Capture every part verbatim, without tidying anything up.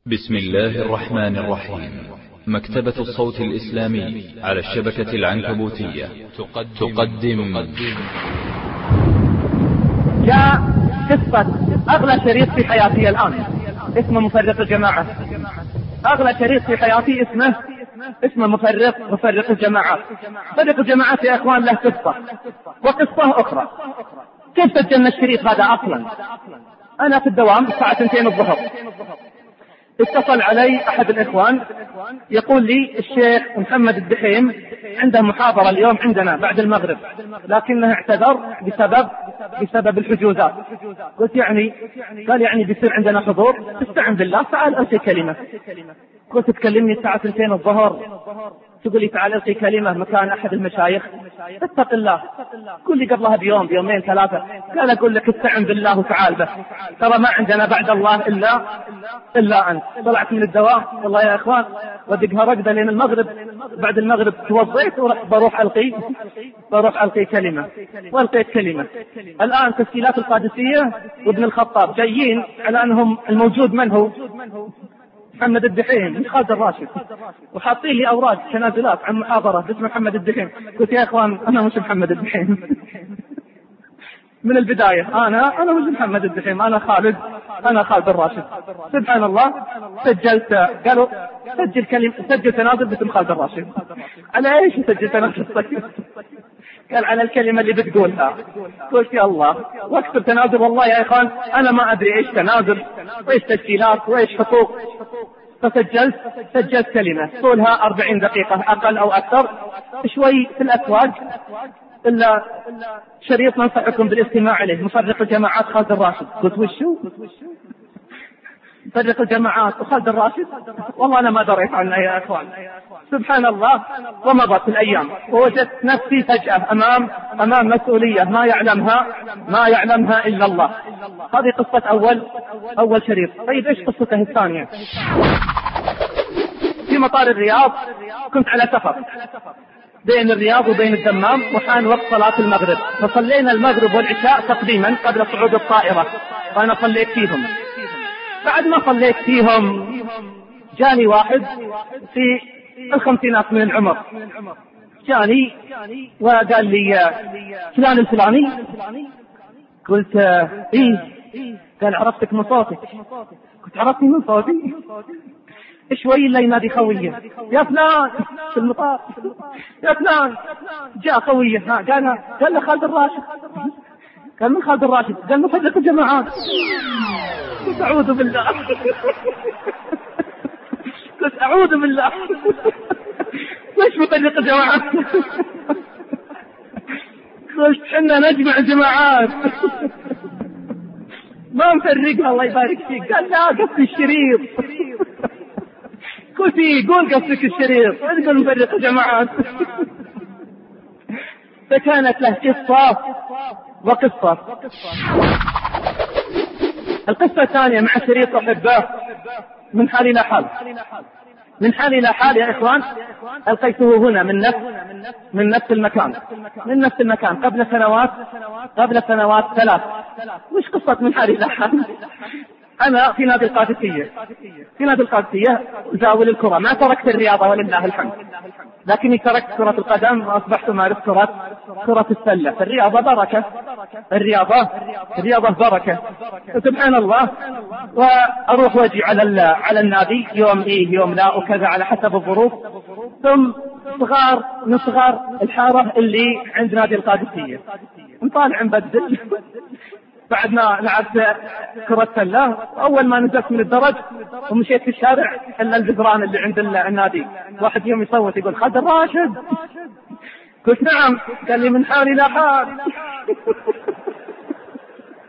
بسم الله الرحمن الرحيم. مكتبة الصوت الإسلامي على الشبكة العنكبوتية تقدم جاء قصة أغلى شريط في حياتي الآن اسمه مفرق الجماعة. أغلى شريط في حياتي اسمه اسمه مفرق مفرق الجماعات. مفرق الجماعات يا إخوان له قصة وقصة أخرى. كيف سجلنا الشريط هذا أصلا؟ أنا في الدوام الساعة اثنتين الظهر، اتصل علي أحد الإخوان يقول لي الشيخ محمد الدحيم عنده محاضرة اليوم عندنا بعد المغرب، لكنه اعتذر بسبب بسبب الحجوزات. قلت يعني؟ قال يعني بيصير عندنا حضور. استعن بالله تعال ألقي كلمة. قلت تكلمني الساعة اثنتين الظهر تقول لي تعال ألقي كلمة مكان أحد المشايخ؟ اتق الله. قل لي قبلها بيوم بيومين ثلاثة. قال أقول لك استعن بالله وتعال بس، ترى ما عندنا بعد الله إلا إلا أنت. طلعت من الدوام والله يا إخوان ودقها رقدة لين المغرب. بعد المغرب توضيت وبروح ألقي بروح ألقي كلمة، وألقيت كلمة. الآن تسجيلات القادسية وابن الخطاب جايين على أنهم الموجود من هو؟ محمد الدحيم مش خالد الراشد، وحاطين لي أوراق تنازلات عن محاضرة باسم محمد الدحيم. قلت يا إخوان أنا مش محمد الدحيم من البداية. أنا أنا مش محمد الدحيم، أنا خالد أنا خالد الراشد. سبحان الله سجلت، قالوا سجل كلمة سجل تنازل باسم خالد الراشد. على إيش سجل تنازل؟ قال على الكلمة اللي بتقولها. قلت يا الله واكتب تنازل. والله يا إخوان أنا ما أدري إيش تنازل وإيش تسجيلات وإيش حقوق. فسجلت سجلت كلمة طولها أربعين دقيقة أقل أو أكثر شوي في الأسواق، إلا شريط ننصحكم بالاستماع عليه، مفرق الجماعات خالد الراشد. قلت وشو مفرق الجماعات وخالد الراشد؟ والله أنا ما دريت عنه يا إخوان. سبحان الله. ومضت الأيام ووجدت نفسي فجأة أمام أمام مسؤولية ما يعلمها ما يعلمها إلا الله. هذه قصة أول أول شريط. طيب إيش قصته الثانية؟ في مطار الرياض كنت على سفر بين الرياض وبين الدمام، وحان وقت صلاة المغرب، فصلينا المغرب والعشاء تقديما قبل صعود الطائرة، وأنا صليت فيهم. بعد ما صليت فيهم جاني واحد في الخمسينات من العمر، جاني وقال لي فلان الفلاني. قلت إيه؟ قال عرفتك من صوتك. قلت عرفتني من صوتي؟ شوي اللي ينادي خويه يا فلان في المطار، يا فلان. جاء خويه ها قال قال له خالد الراشد. قال من خالد الراشد؟ قال مفرق الجماعات. قلت أعوذ بالله قلت أعوذ بالله ليش مفرق الجماعات؟ قلت حنا نجمع جماعات ما نفرقها الله يبارك فيك. قال لا قصدي الشريط. قلت قول قصدك الشريط تقول مفرق الجماعات. فكانت له قصة وقصة. القصة الثانية مع شريط أحبه من حال إلى حال. من حال إلى حال يا إخوان ألقيته هنا من نفس من نفس المكان من نفس المكان قبل سنوات قبل سنوات ثلاث. مش قصة من حال إلى حال. أنا في نادي القادسية في نادي القادسية زاول الكرة. ما تركت الرياضة ولله الحمد، لكني تركت كرة القدم وأصبحت أمارس كرة كرة السلة. فالرياضة بركة، الرياضة الرياضة بركة سبحان الله. وأروح واجي على على النادي يوم إيه يوم لا وكذا على حسب الظروف. ثم صغار من صغار الحارة اللي عند نادي القادسية نطالع نبدل. بعد ما لعبت كرة سلة أول ما نزلت من الدرج ومشيت في الشارع إلا الجدران اللي عند النادي واحد يوم يصوت يقول خالد الراشد. قلت نعم. قال لي من حال إلى حال.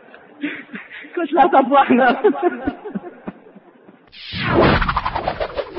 قلت لا تفضحنا.